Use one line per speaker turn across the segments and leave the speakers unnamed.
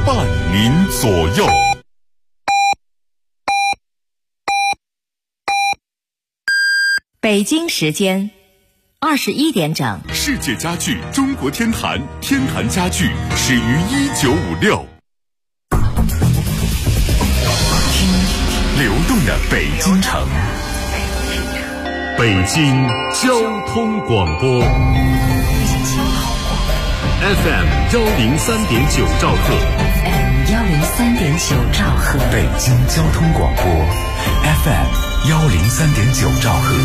伴您左右。
北京时间21点整，
世界家具中国天坛，天坛家具始于1956。听流动的北京城，北京交通广播 FM 103.9兆赫，
FM 103.9兆赫，
北京交通广播 FM 103.9兆赫。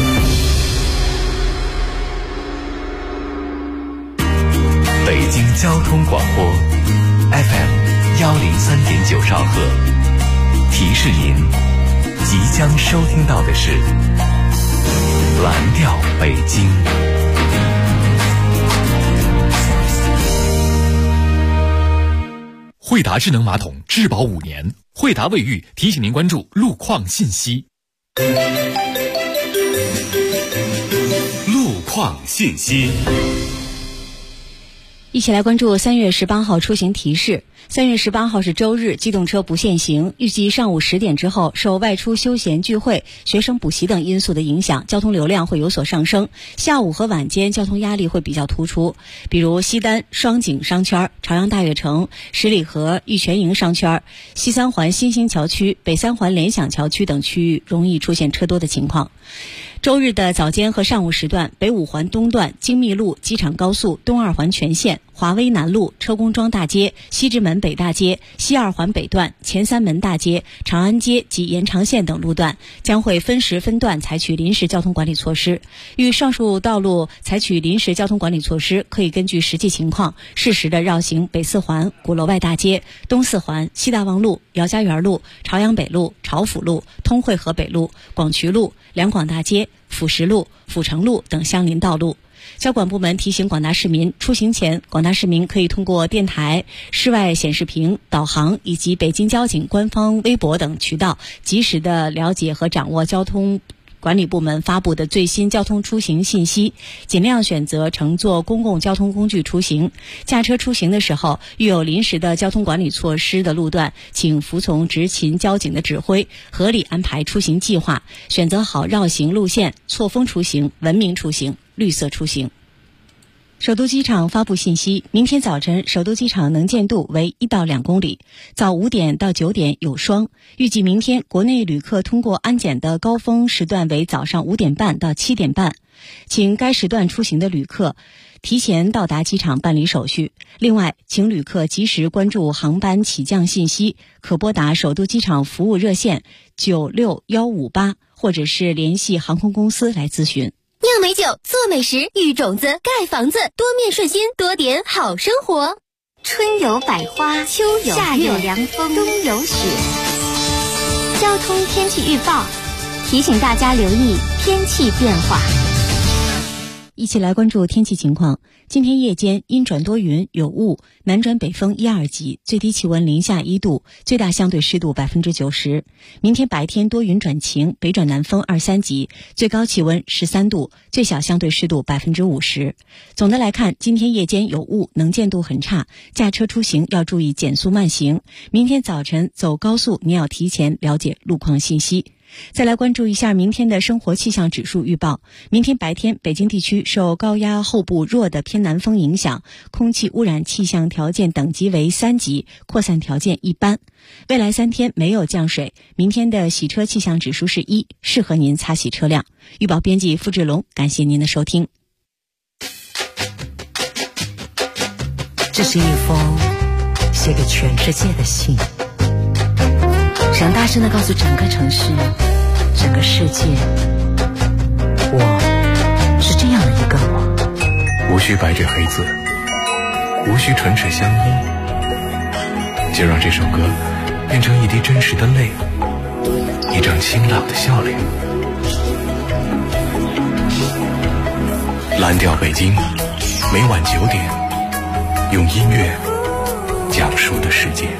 北京交通广播 FM 103.9兆赫，提示您即将收听到的是蓝调北京。惠达智能马桶质保5年，惠达卫浴提醒您关注路况信息。路况信息。
一起来关注3月18号出行提示。3月18号是周日，机动车不限行。预计上午10点之后，受外出休闲聚会、学生补习等因素的影响，交通流量会有所上升。下午和晚间交通压力会比较突出，比如西单双井商圈、朝阳大悦城、十里河玉泉营商圈、西三环新兴桥区、北三环联想桥区等区域容易出现车多的情况。周日的早间和上午时段，北五环东段、精密路、机场高速、东二环全线、华威南路、车公庄大街、西直门北大街、西二环北段、前三门大街、长安街及延长线等路段将会分时分段采取临时交通管理措施。与上述道路采取临时交通管理措施，可以根据实际情况适时的绕行北四环、鼓楼外大街、东四环、西大望路、姚家园路、朝阳北路、朝府路、通惠河北路、广渠路、两广大街、辅石路、阜成路等相邻道路。交管部门提醒广大市民，出行前，广大市民可以通过电台、室外显示屏、导航以及北京交警官方微博等渠道，及时的了解和掌握交通管理部门发布的最新交通出行信息，尽量选择乘坐公共交通工具出行。驾车出行的时候，遇有临时的交通管理措施的路段，请服从执勤交警的指挥，合理安排出行计划，选择好绕行路线，错峰出行，文明出行，绿色出行。首都机场发布信息，明天早晨首都机场能见度为1到2公里，早5点到9点有霜。预计明天国内旅客通过安检的高峰时段为早上5点半到7点半，请该时段出行的旅客提前到达机场办理手续。另外，请旅客及时关注航班起降信息，可拨打首都机场服务热线96158，或者是联系航空公司来咨询。
酿美酒，做美食，育种子，盖房子，多面顺心，多点好生活。春有百花，秋有月，夏有凉风，冬有雪。交通天气预报提醒大家留意天气变化。
一起来关注天气情况。今天夜间阴转多云有雾，南转北风1、2级，最低气温零下1度，最大相对湿度90%。明天白天多云转晴，北转南风2、3级，最高气温13度，最小相对湿度50%。总的来看，今天夜间有雾，能见度很差，驾车出行要注意减速慢行。明天早晨走高速，您要提前了解路况信息。再来关注一下明天的生活气象指数预报。明天白天，北京地区受高压后部弱的偏南风影响，空气污染气象条件等级为3级，扩散条件一般。未来3天没有降水，明天的洗车气象指数是1，适合您擦洗车辆。预报编辑付志龙，感谢您的收听。
这是一封写给全世界的信，想大声地告诉整个城市、整个世界，我是这样的一个我。
无需白纸黑字，无需唇齿相依，就让这首歌变成一滴真实的泪，一张清朗的笑脸。蓝调北京，每晚9点，用音乐讲述的世界。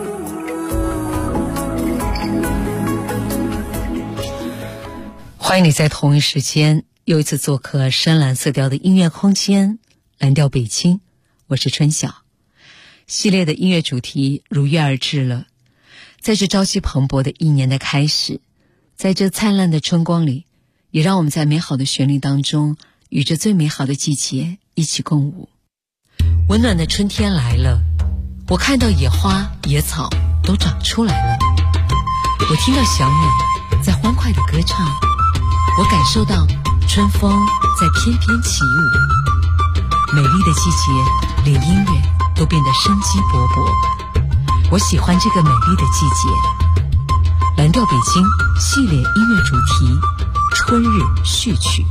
欢迎你在同一时间又一次做客深蓝色调的音乐空间，蓝调北京，我是春晓。 系列的音乐主题如约而至了。在这朝气蓬勃的一年的开始，在这灿烂的春光里，也让我们在美好的旋律当中，与这最美好的季节一起共舞。温暖的春天来了，我看到野花野草都长出来了，我听到小鸟在欢快的歌唱，我感受到春风在翩翩起舞。美丽的季节，连音乐都变得生机勃勃。我喜欢这个美丽的季节。蓝调北京系列音乐主题春日序曲。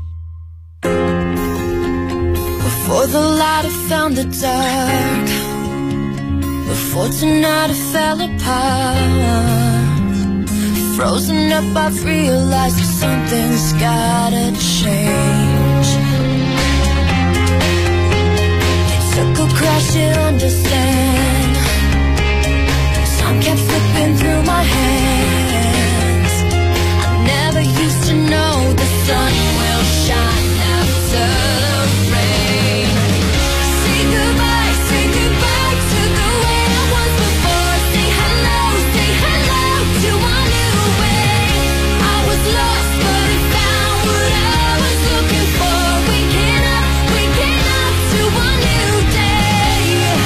Before the light had found the dark, before tonight it fell apart, frozen up I've realized that something's gotta change. It took a crash to understand. Time kept slipping through my hands. I never used to know the sun will shine after the rain. Say goodbye to the way I was before. Say hello to a new way. I was lost but I found what I was looking for. Waking up to a new day.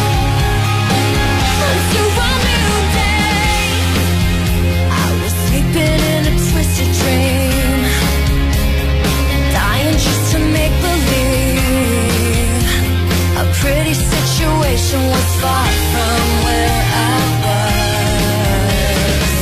To a new day. I was sleeping in a twisted dream, dying just to make believe a pretty situation was far from where I was.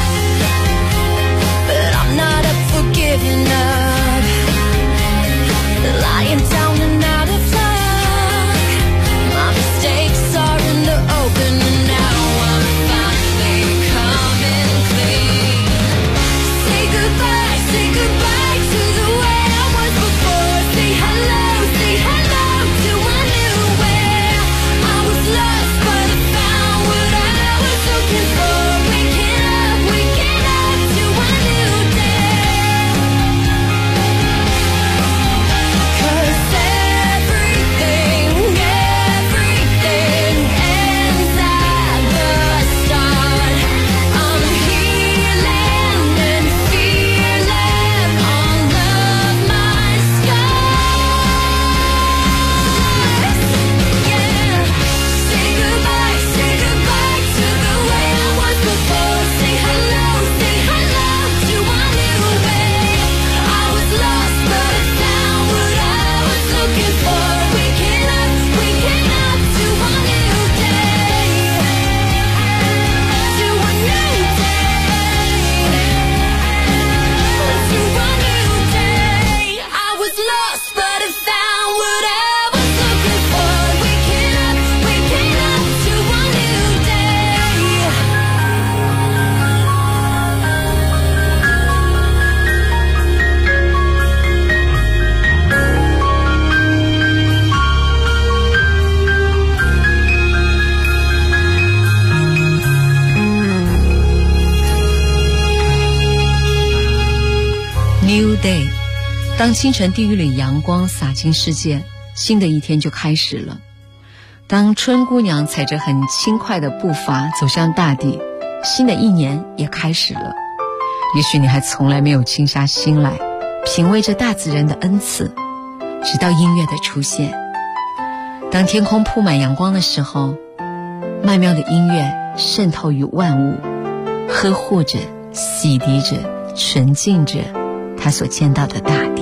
But I'm not up for giving up, lying down and out of luck. My mistakes are in the open and now I'm finally coming clean. Say goodbye to the way I was before. Say hello to a new way. I was lost but I found what I was looking for. Waking up to a new day. 'Cause everything ends at the start. I'm healing and feeling all of my scars. Yeah. Say goodbye to the way I was before. Say hello to a new way. I was lost but I found what I was looking for. Waking up to a new day. To a new day. To a new day. I was lost but I found what I was looking for. Waking up to a new day.
New Day， 当清晨地狱里阳光洒进世界，新的一天就开始了。当春姑娘踩着很轻快的步伐走向大地，新的一年也开始了。也许你还从来没有静下心来品味着大自然的恩赐，直到音乐的出现。当天空铺满阳光的时候，曼妙的音乐渗透于万物，呵护着、洗涤着、纯净着他所见到的大地。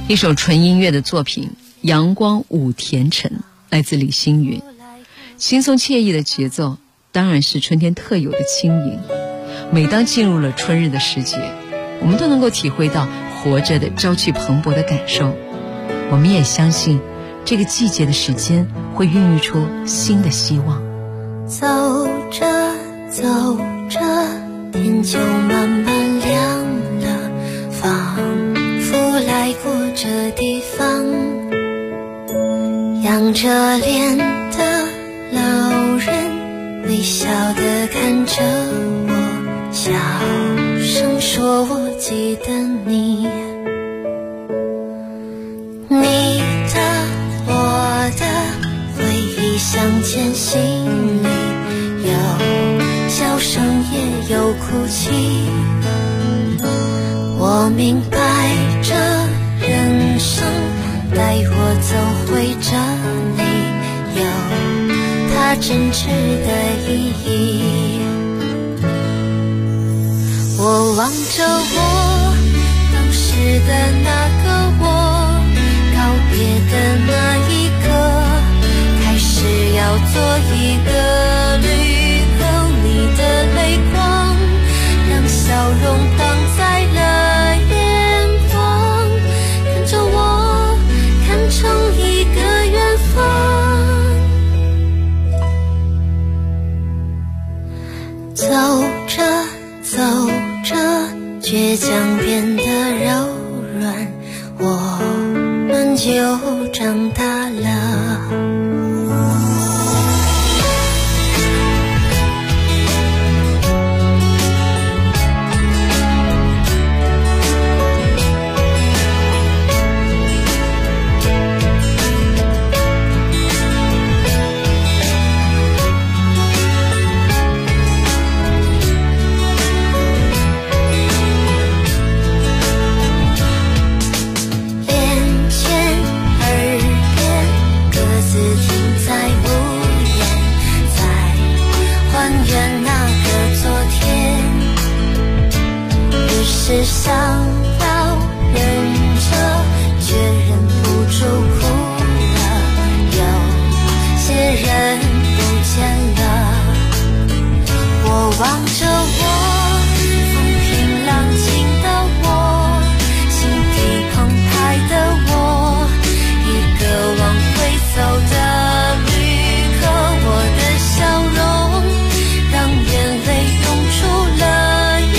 一首纯音乐的作品《阳光舞甜橙》，来自李星云。轻松惬意的节奏当然是春天特有的轻盈。每当进入了春日的时节，我们都能够体会到活着的朝气蓬勃的感受。我们也相信这个季节的时间会孕育出新的希望。
走着走着，天就慢慢亮了，仿佛来过这地方。仰着脸的老人微笑地看着我，小声说我记得你，你的我的回忆相间，心里有笑声也有哭泣。我明白这人生带我走回这里，有它真挚的意义。我望着我当时的那个我，告别的那一刻，开始要做一个旅客，你的泪光让笑容挡在了眼眶，看着我看成一个远方。走着走着，倔强变得柔软，我们就长大了。是想要忍着，却忍不住哭了。有些人不见了，我望着我风平浪静的我，心底澎湃的我，一个往回走的旅客。我的笑容让眼泪涌出了，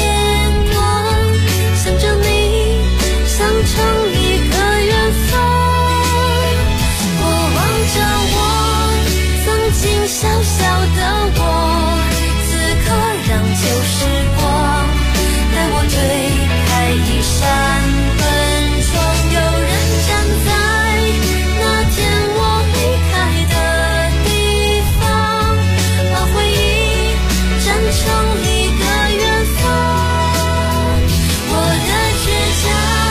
成一个远方。我望着我曾经小小的我，此刻让旧时光带我推开一扇门窗。有人站在那天我离开的地方，把回忆站成一个远方。我的倔强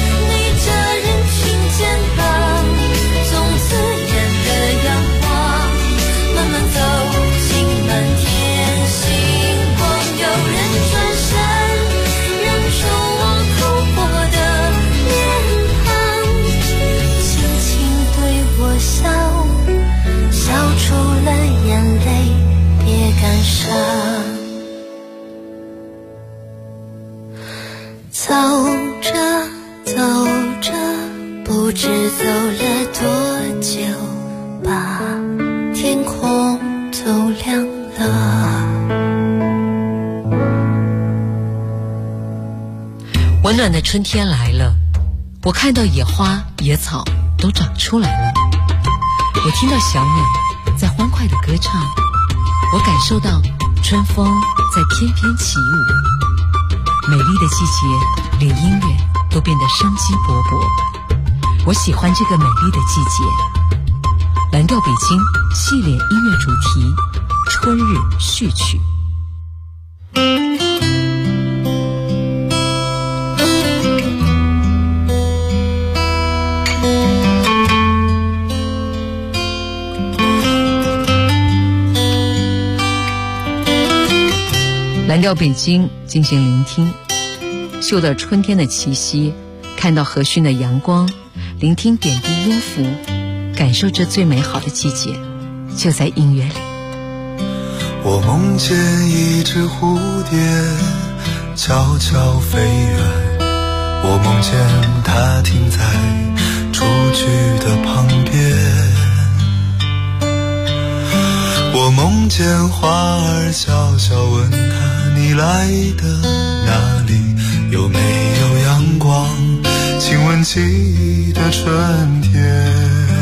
走着走着，不知走了多久，把天空都亮了。
温暖的春天来了，我看到野花野草都长出来了，我听到小鸟在欢快的歌唱，我感受到春风在翩翩起舞。美丽的季节，连音乐都变得生机勃勃。我喜欢这个美丽的季节。蓝调北京系列音乐主题《春日序曲》。蓝调北京，静静聆听，嗅到春天的气息，看到和煦的阳光， 聆听点滴音符，感受这最美好的季节，就在音乐里。
我梦见一只蝴蝶悄悄飞远，我梦见它停在雏菊的旁边，我梦见花儿悄悄问它，你来的哪里？有没有阳光？请问记忆的春天。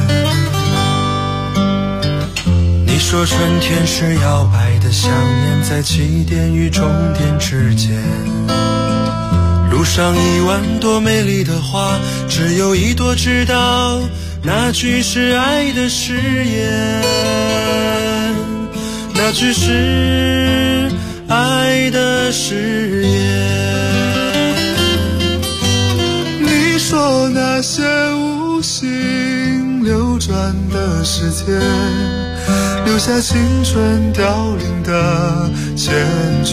你说春天是摇摆的想念，在起点与终点之间，路上10000朵美丽的花，只有一朵知道那句是爱的誓言，那句是爱的誓言。你说那些无心流转的时间，留下青春凋零的缱绻。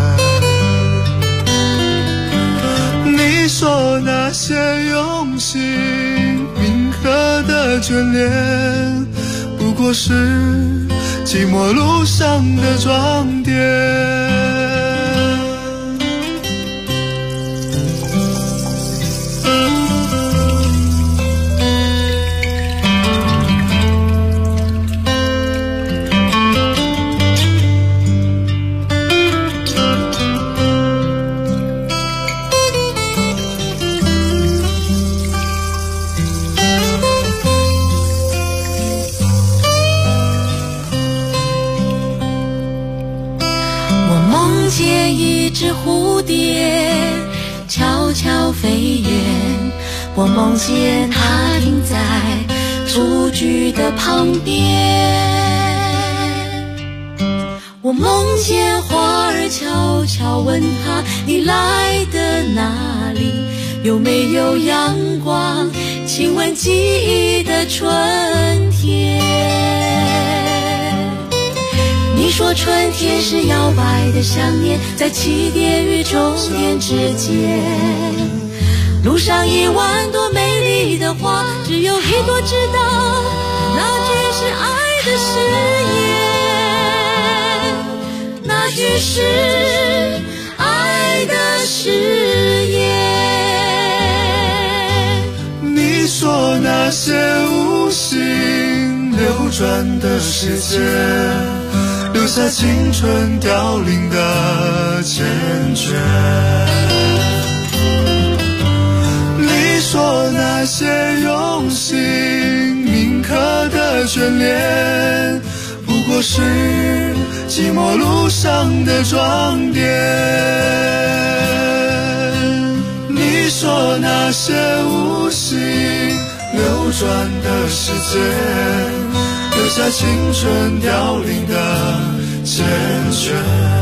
你说那些用心铭刻的眷恋，不过是寂寞路上的装点。
蝴蝶悄悄飞远，我梦见它停在雏菊的旁边，我梦见花儿悄悄问它，你来的哪里？有没有阳光？请问记忆的春天。你说春天是摇摆的想念，在起点与终点之间，路上10000朵美丽的花，只有一朵知道那句是爱的誓言，那句是爱的誓言。
你说那些无心流转的时间，留下青春凋零的缱绻。你说那些用心铭刻的眷恋，不过是寂寞路上的装点。你说那些无心流转的时间，留下青春凋零的缱绻。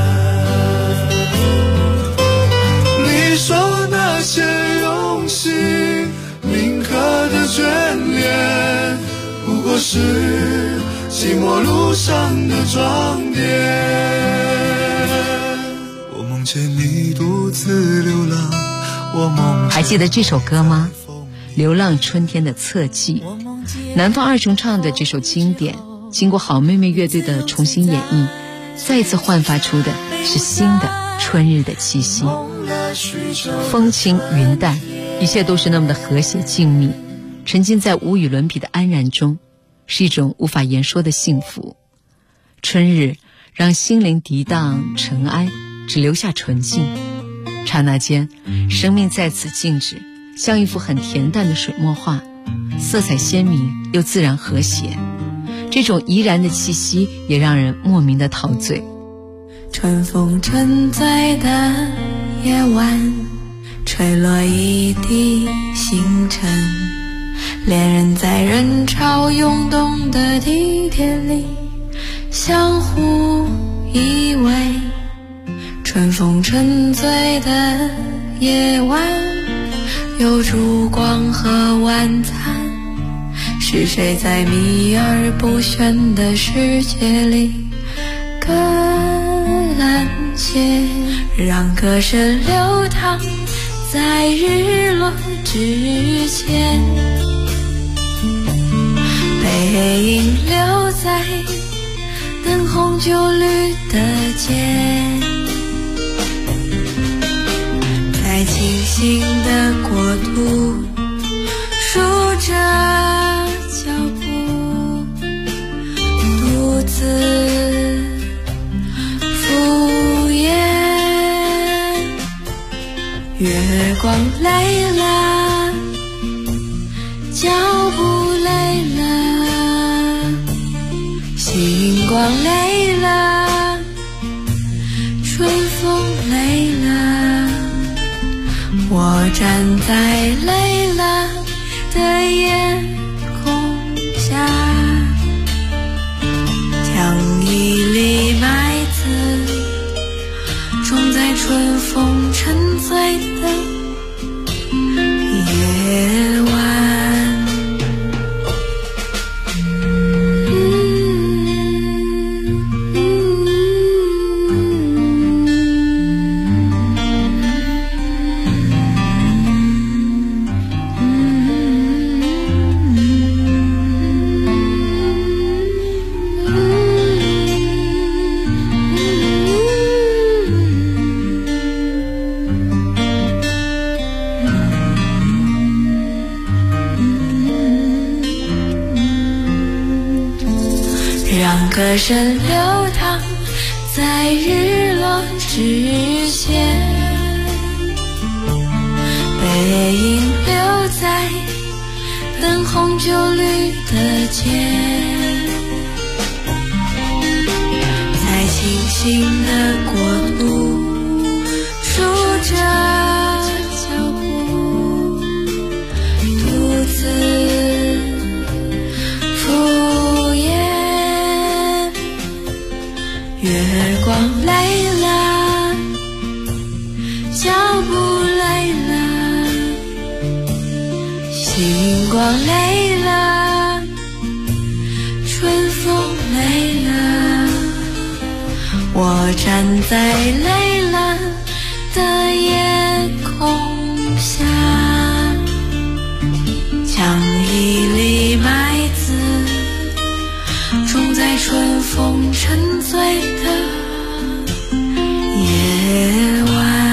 你说那些用心铭刻的眷恋，不过是寂寞路上的装点。我梦见你独自流浪，我梦
还记得这首歌吗？流浪春天的侧记，南方二重唱的这首经典，经过好妹妹乐队的重新演绎，再一次焕发出的是新的春日的气息。风轻云淡，一切都是那么的和谐静谧，沉浸在无与伦比的安然中，是一种无法言说的幸福。春日让心灵涤荡尘埃，只留下纯净。刹那间，生命在此静止，像一幅很恬淡的水墨画，色彩鲜明又自然和谐。这种怡然的气息也让人莫名的陶醉。
春风沉醉的夜晚，吹落一地星辰，恋人在人潮涌动的地铁里相互依偎。春风沉醉的夜晚，有烛光和晚餐，是谁在秘而不宣的世界里搁蓝鞋，让歌声流淌在日落之前。 背影留在灯红酒绿的街，在清醒的国度数着脚步，独自敷衍。月光累了，脚步累了，星光累了，春风累了，我站在累了的夜空下，将一粒麦子种在春风沉醉的夜晚。让歌声流淌在日落之前，背影留在灯红酒绿的街，在清醒的国度数着脚步，独自敷衍。月光累了，脚步累了，星光累了，春风累了，我站在累了的夜空下，将一粒麦子种在春风沉醉的夜晚。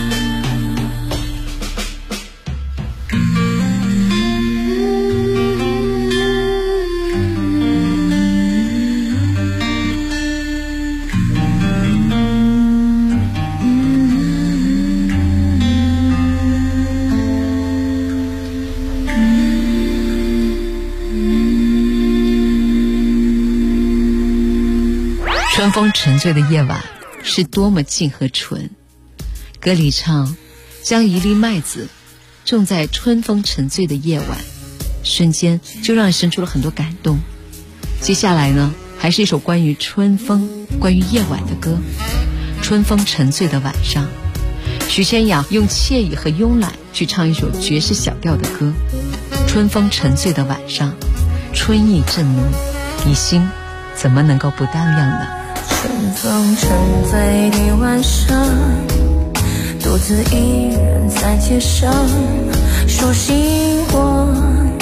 春风沉醉的夜晚是多么静和纯。歌里唱，将一粒麦子种在春风沉醉的夜晚，瞬间就让人生出了很多感动。接下来呢，还是一首关于春风、关于夜晚的歌。春风沉醉的晚上，许千雅用惬意和慵懒去唱一首爵士小调的歌。春风沉醉的晚上，春意正浓，你心怎么能够不荡漾呢？
春风沉醉的晚上，独自一人在街上说星光，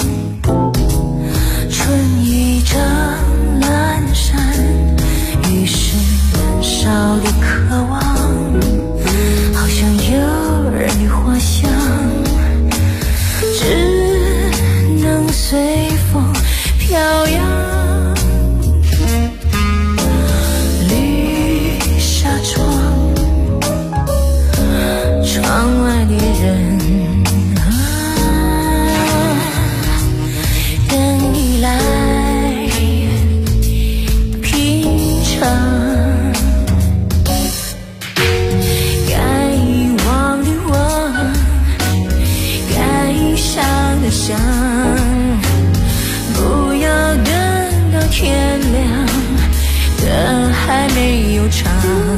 春意正阑珊，于是燃烧的渴望，好像诱人的花香，只能随风飘扬。窗外的人等你来品尝，该遗忘的忘，该想的想，不要等到天亮，歌还没有唱，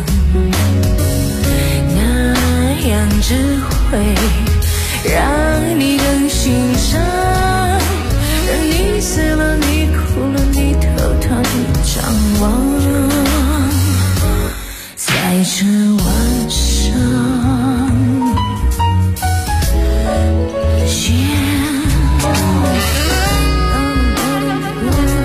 那样只会让你更心伤，让你死了，你哭了，你偷偷的张望，在这晚上见。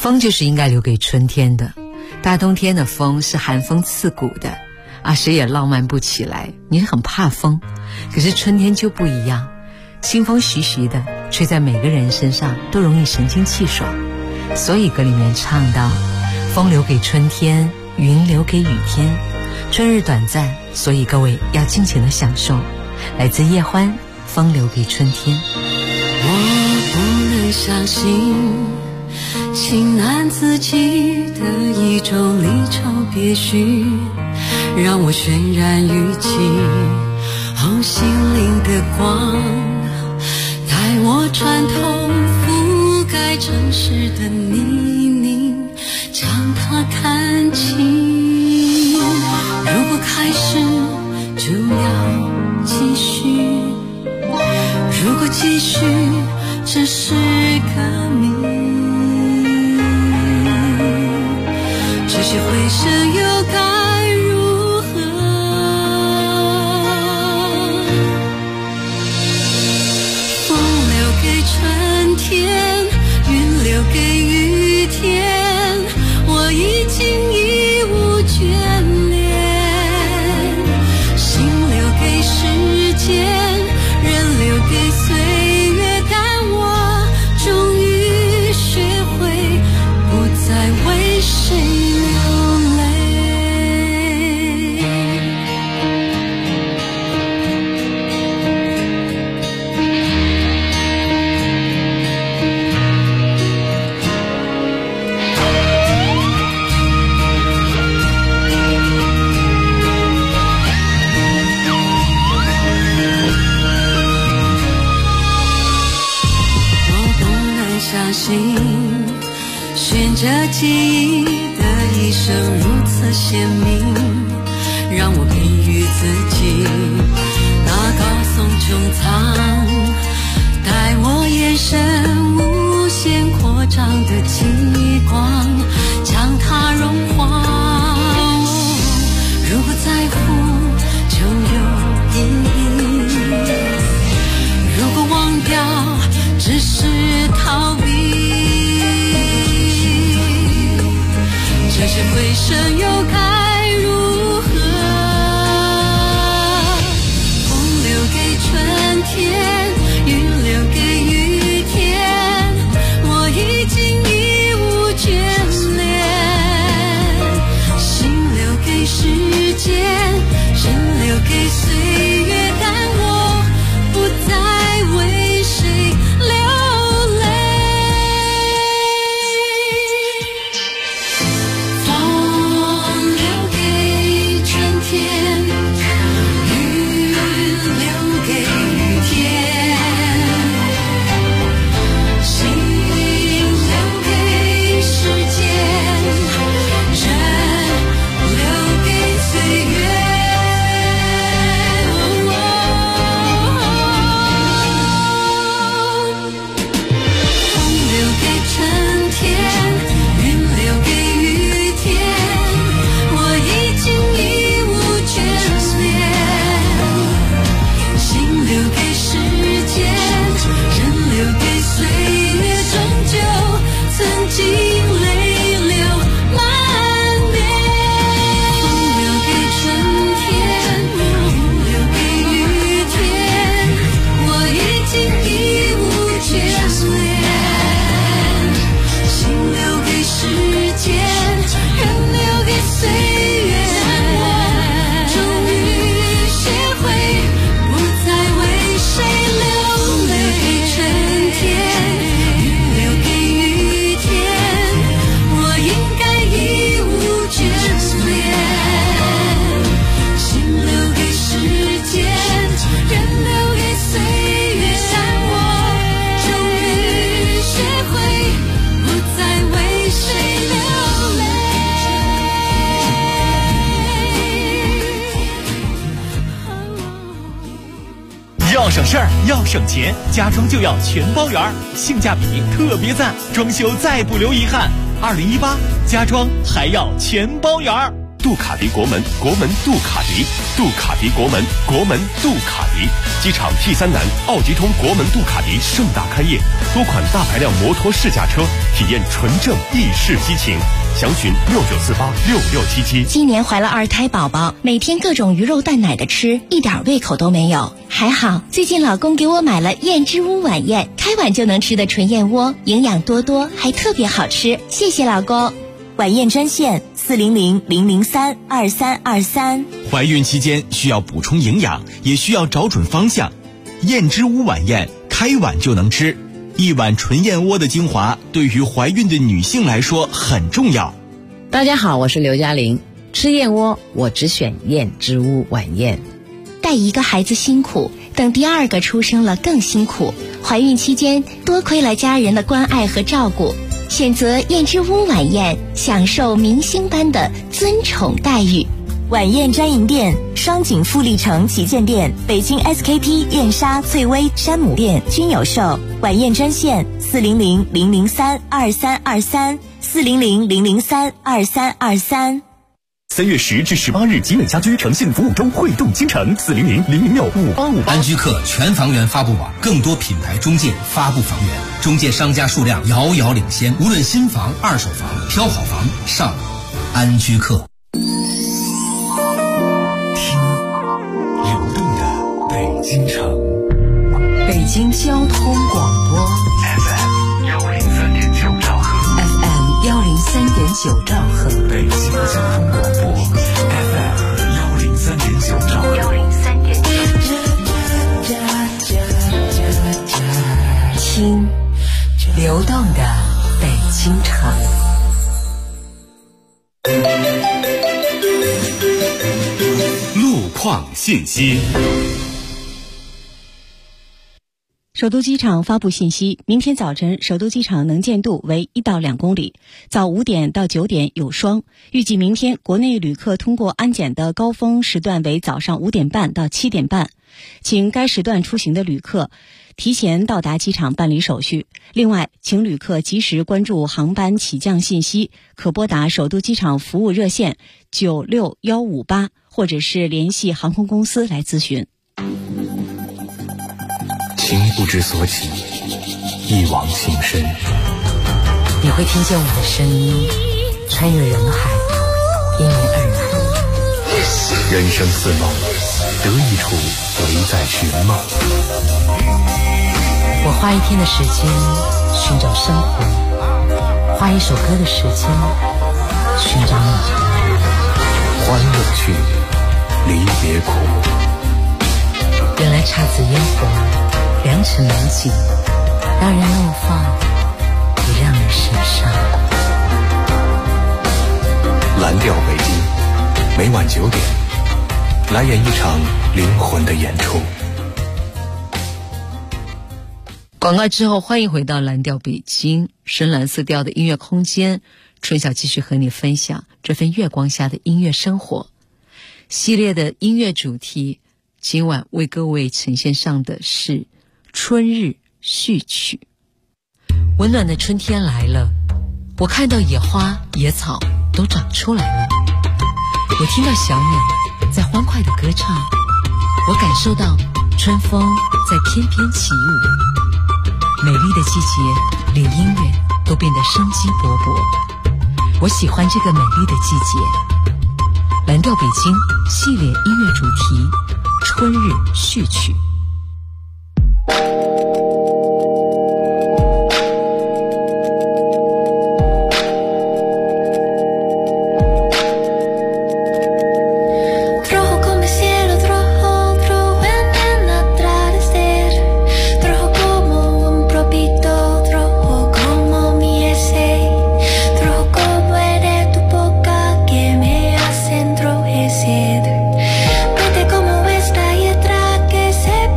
风就是应该留给春天的。大冬天的风是寒风刺骨的啊，谁也浪漫不起来。你是很怕风，可是春天就不一样，清风徐徐的吹在每个人身上，都容易神清气爽。所以歌里面唱到，风留给春天，云留给雨天。春日短暂，所以各位要尽情的享受。来自叶欢，风留给春天。
我不能相信情难自己的一种离愁别绪，让我渲染语气，心灵的光带我穿透覆盖城市的泥泞，将它看清。如果开始就要继续，如果继续只是革命，这些回声又该如何？风留给春天，云留给雨天，我已经义无眷恋。心留给时间，人留给岁月，但我终于学会不再为谁流泪。我不能相信循着记忆的一生如此鲜明，让我给予自己那高耸穹苍，待我眼神无限扩张的极光，将它融化。如果在乎就有意义，如果忘掉只是逃避，这些回声又该如何？风留给春天，云留给雨天，我已经义无眷恋。心留给时间，人留给岁月，但我不再为谁流泪。风留给春天，云留给雨天，心留给时间，人留给岁月。风留给春天，云留给雨天，我已经义无眷恋。心留给时间，人留给岁月，终究曾经泪流满面。风留给春天，云留给雨天，我已经义无眷恋。心留给时间，人留给岁月，我终于学会不再为谁流泪。春天，云留给雨天，我应该义无眷恋。心留给时间，人留给岁月，但我终于学会不再为谁流泪。
要省事儿，要省钱，家装就要全包圆儿，性价比特别赞，装修再不留遗憾。2018家装还要全包圆儿。
杜卡迪国门，国门杜卡迪，杜卡迪国门，国门杜卡迪。机场 T3南奥迪通国门杜卡迪盛大开业，多款大排量摩托试驾车，体验纯正意式激情。详询69486677。
今年怀了2胎宝宝，每天各种鱼肉蛋奶的吃，一点胃口都没有。还好最近老公给我买了燕之屋晚宴，开碗就能吃的纯燕窝，营养多多，还特别好吃。谢谢老公。
晚宴专线400-003-2323。
怀孕期间需要补充营养，也需要找准方向。燕之屋晚宴，开碗就能吃。一碗纯燕窝的精华，对于怀孕的女性来说很重要。
大家好，我是刘嘉玲。吃燕窝，我只选燕之屋晚宴。
带一个孩子辛苦，等第2个出生了更辛苦。怀孕期间多亏了家人的关爱和照顾，选择燕之屋晚宴，享受明星般的尊宠待遇。
晚宴专营店：双井富力城旗舰店、北京 SKP 燕莎、翠微、山姆店均有售。晚宴专线400-003-2323，400-003-2323。
3月10至18日，集美家居诚信服务周汇动京城，400-006-5858。
安居客全房源发布网，更多品牌中介发布房源，中介商家数量遥遥领先。无论新房、二手房，挑好房上安居客。
京城，
北京交通广播
FM 103.9兆赫
，FM 103.9兆赫，
北京交通广播 FM 103.9兆赫
，103.9。听流动的北京城。
路况信息。
首都机场发布信息，明天早晨首都机场能见度为1到2公里，早5点到9点有霜。预计明天国内旅客通过安检的高峰时段为早上5点半到7点半，请该时段出行的旅客提前到达机场办理手续。另外，请旅客及时关注航班起降信息，可拨打首都机场服务热线96158，或者是联系航空公司来咨询。
情不知所起，一往情深。
你会听见我的声音穿越人海，因你而来。
人生似梦，得一处唯在寻梦。
我花1天的时间寻找生活，花1首歌的时间寻找你。
欢乐去，离别苦。
原来姹紫嫣红，良辰美景，让人怒放，也让人神伤。
蓝调北京，每晚9点，来演一场灵魂的演出。
广告之后，欢迎回到蓝调北京，深蓝色调的音乐空间。春晓继续和你分享这份月光下的音乐生活系列的音乐主题。今晚为各位呈现上的是春日序曲。温暖的春天来了，我看到野花野草都长出来了，我听到小鸟在欢快的歌唱，我感受到春风在翩翩起舞。美丽的季节连音乐都变得生机勃勃，我喜欢这个美丽的季节。蓝调北京系列音乐主题春日序曲。
Vete como ves la letra que se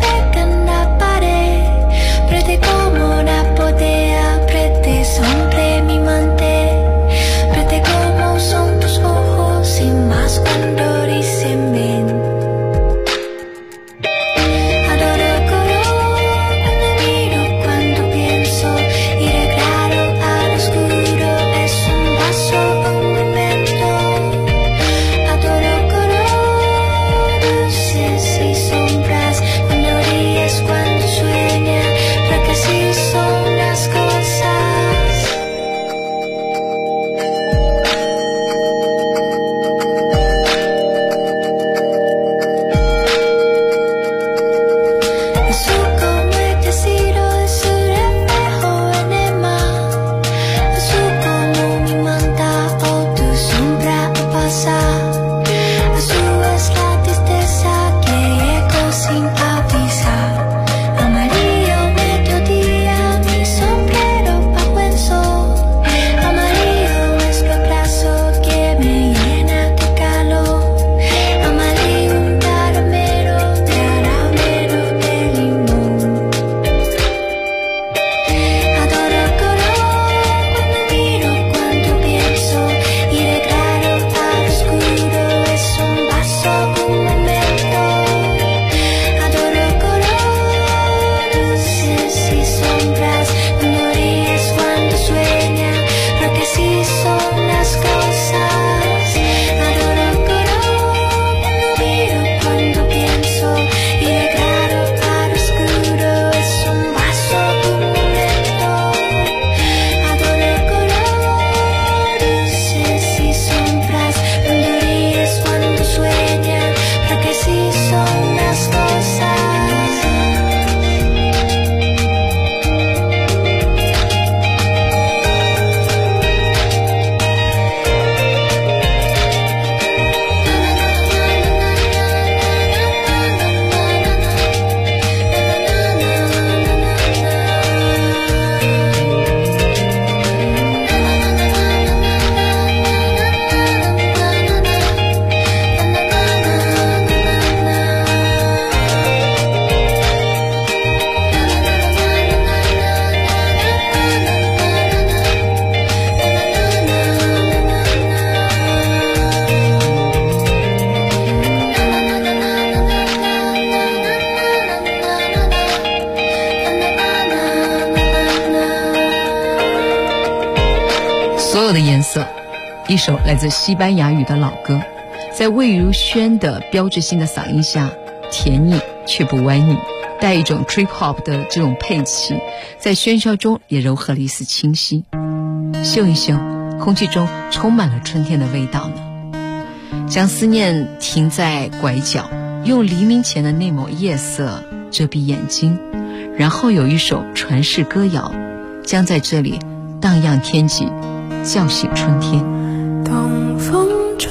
一首来自西班牙语的老歌，在魏如萱的标志性的嗓音下，甜腻却不歪腻，带一种 trip hop 的这种配器，在喧嚣中也柔和了一丝清晰。嗅一嗅，空气中充满了春天的味道呢。将思念停在拐角，用黎明前的那抹夜色遮蔽眼睛，然后有一首传世歌谣，将在这里荡漾天际，叫醒春天。
东风吹，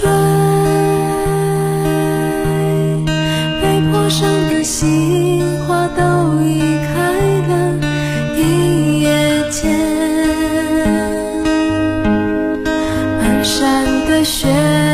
被坡上的杏花都已开了一夜间，满山的雪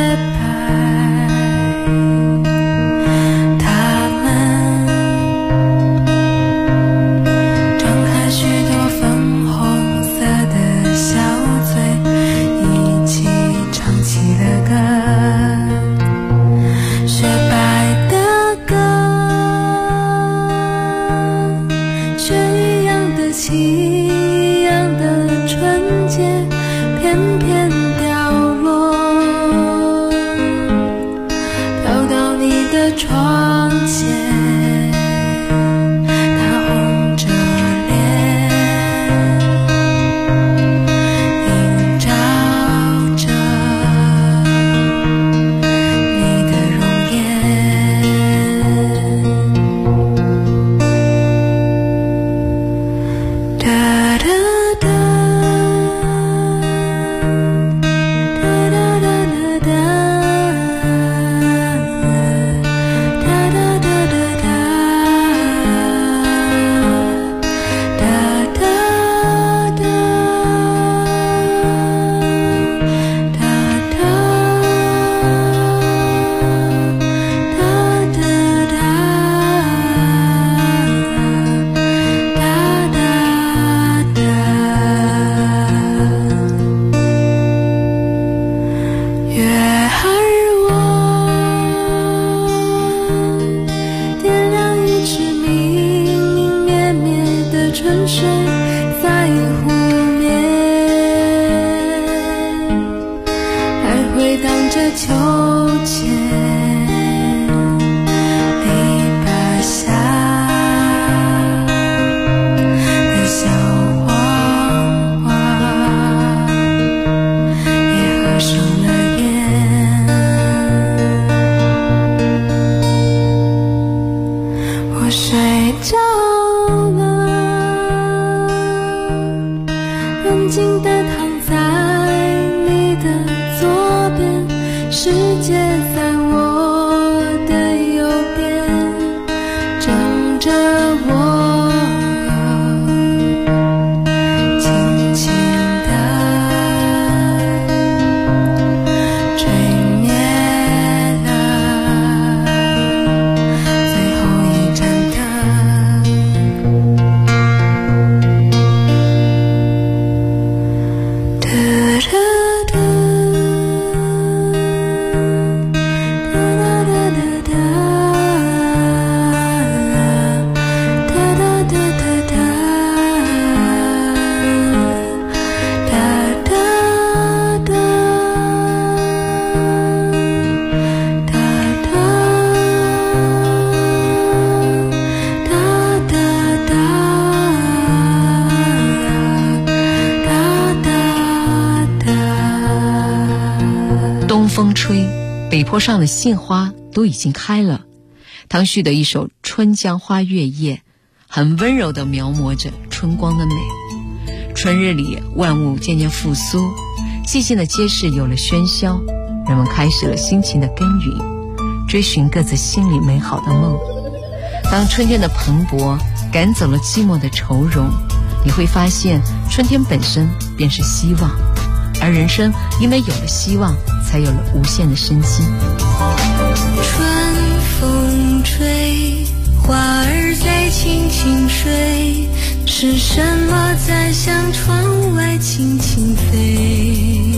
风吹，北坡上的杏花都已经开了。唐旭的一首《春江花月夜》很温柔地描摹着春光的美。春日里万物渐渐复苏，寂静的街市有了喧嚣，人们开始了辛勤的耕耘，追寻各自心里美好的梦。当春天的蓬勃赶走了寂寞的愁容，你会发现春天本身便是希望，而人生因为有了希望，才有了无限的生机。
春风吹，花儿在轻轻睡，是什么在向窗外轻轻飞？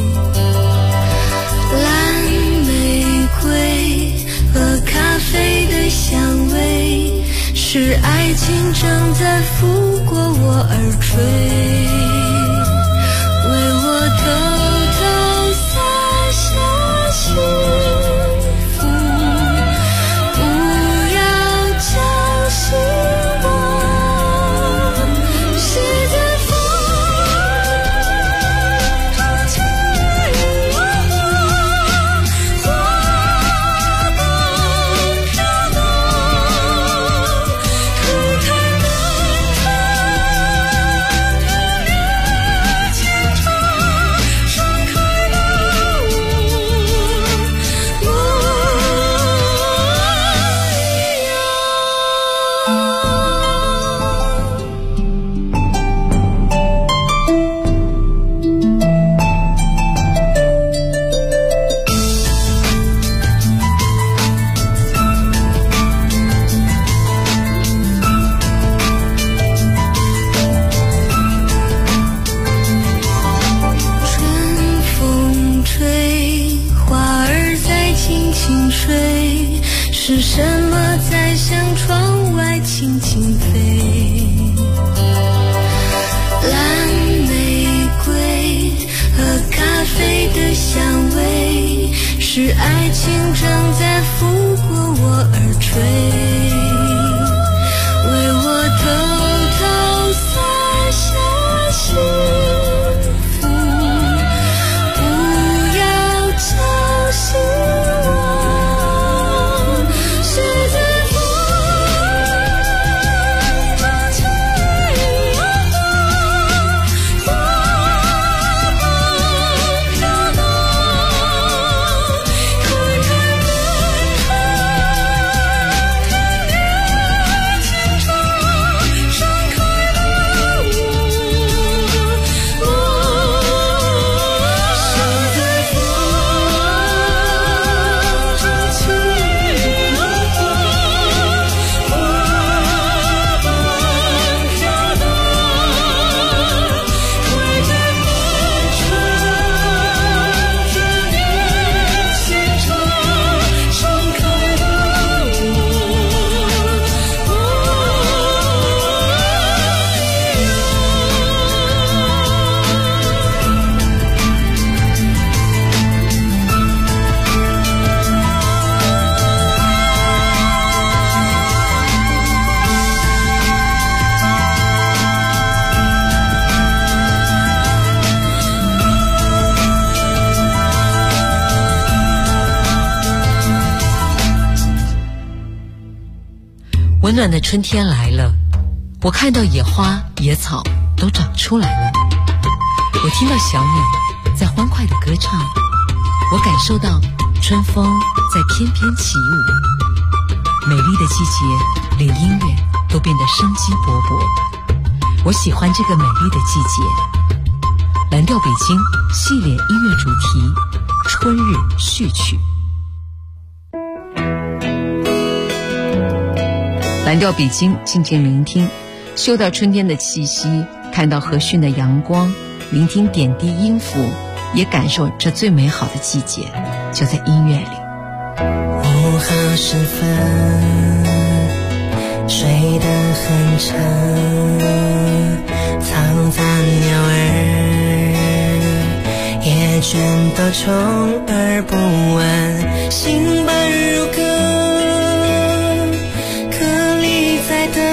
蓝玫瑰和咖啡的香味，是爱情正在拂过我而吹，为我偷偷洒吹，是什么在向窗外轻轻飞？蓝玫瑰和咖啡的香味，是爱情正在拂过我而吹，为我偷偷洒下幸福，不要吵醒我，谁在风中轻摇晃，花瓣飘动，开开门窗，看见天窗上开了我，谁在风中轻摇晃，花瓣飘动，开开门窗，看见天窗上开了
温暖的春天来了，我看到野花野草都长出来了，我听到小鸟在欢快的歌唱，我感受到春风在翩翩起舞。美丽的季节连音乐都变得生机勃勃，我喜欢这个美丽的季节。蓝调北京系列音乐主题春日序曲。蓝调北京，静静聆听，嗅到春天的气息，看到和煦的阳光，聆听点滴音符，也感受这最美好的季节，就在音乐里。
午后时分，睡得很沉，嘈杂鸟儿也全都充耳不闻，心般如歌，颗粒在等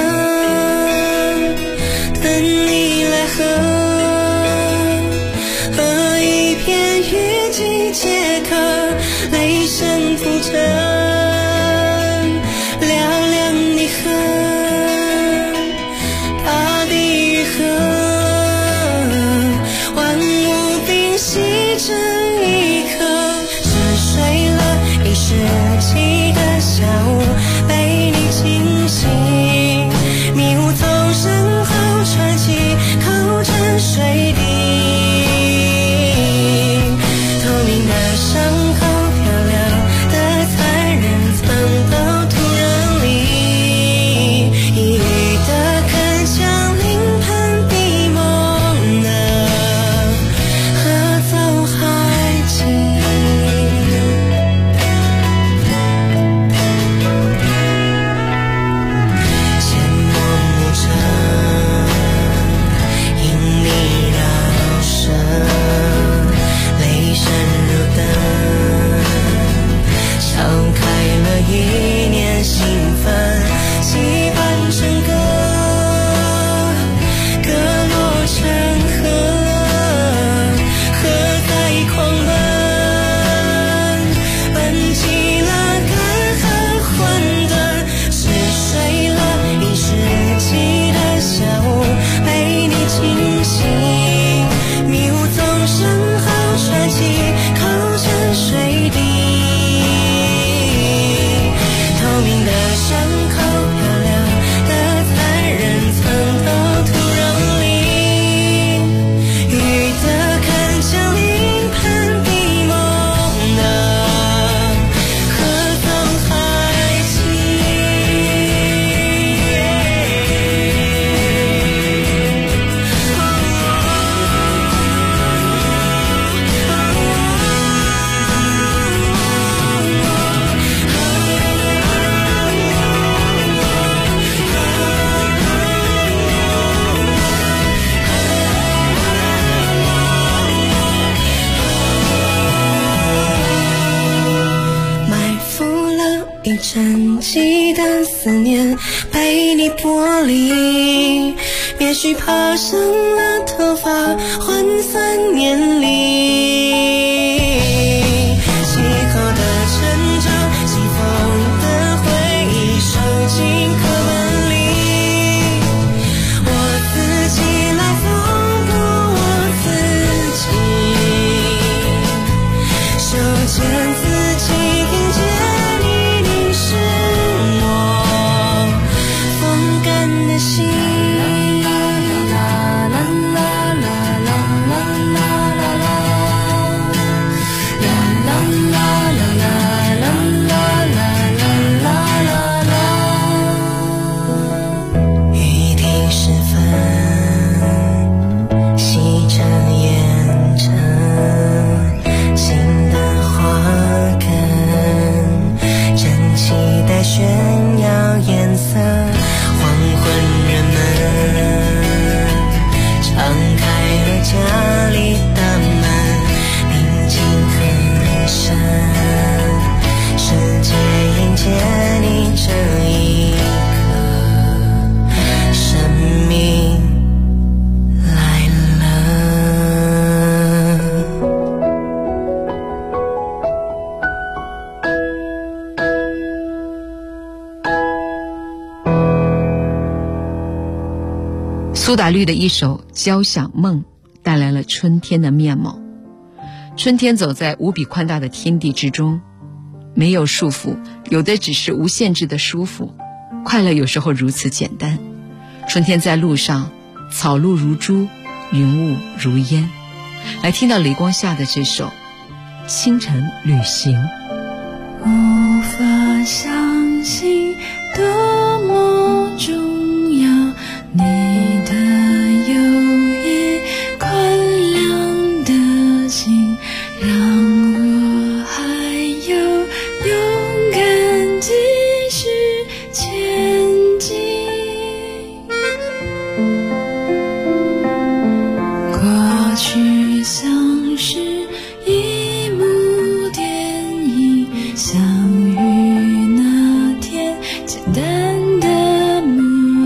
你来和一片雨季解渴，雷声浮沉，嘹亮你恨，大地愈合，万物屏息这一刻，是睡了一世纪的下午，被你惊醒，迷雾从身后传起，口沉水滴，透明的伤口漂亮的残忍藏到土壤里，一语的肯将临盆闭梦的合奏还记，阡陌牧场因你绕舌，雷声如灯，敲开了一年兴奋，期盼成歌，歌落成河，河在狂奔，奔起了干和欢的，是睡了一世纪的下午，被你惊醒，迷雾从身后传起，口沉水滴，透明的伤口漂亮的残忍藏到土壤里，雨的肯将临盆闭梦的合奏还记。 沉寂的思念被你剥离，也许爬上了头发换算年龄。邂逅的成长，起风的回忆，收进课本里。我自己来放过我自己，手牵自己，听见你凝视我风干的心。炫耀颜色，黄昏人们敞开了家里大门，宁静很深，世界迎接你这一刻，生命来了。
苏打绿的一首《交响梦》带来了春天的面貌。春天走在无比宽大的天地之中，没有束缚，有的只是无限制的舒服。快乐有时候如此简单。春天在路上，草露如珠，云雾如烟。来听到雷光下的这首《清晨旅行》。
无法相信多么重要，你的友谊，宽亮的心，让我还有勇敢继续前进。过去像是一幕电影，相遇那天简单的目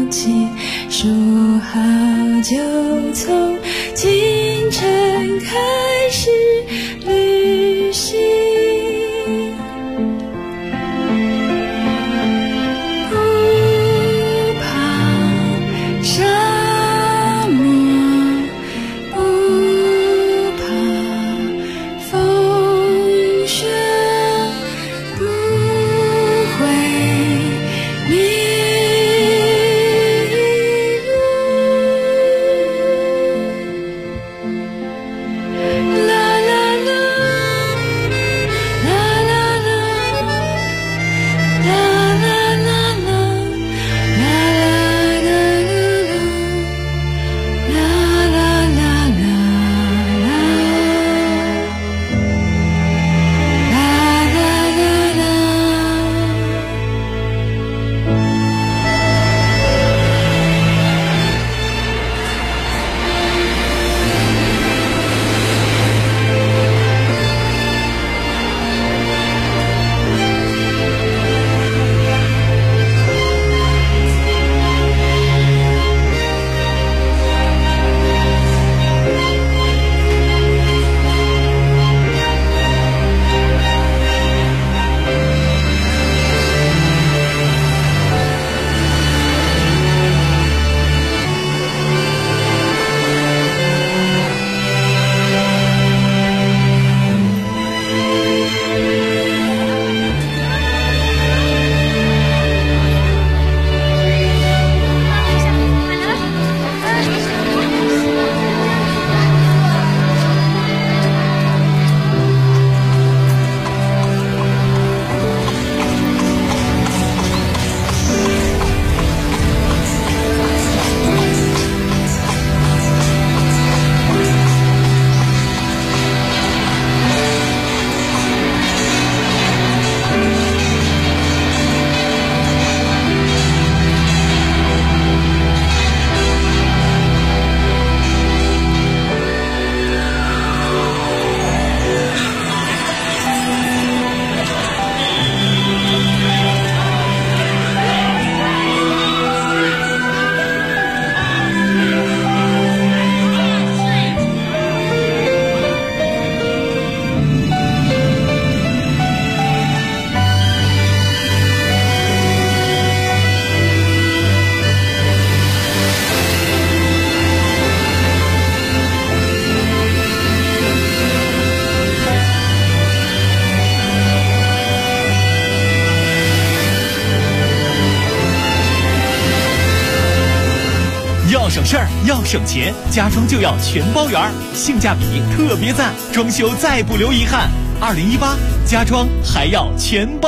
省事儿，要省钱，家装就要全包圆，性价比特别赞，装修再不留遗憾。2018家装还要全包。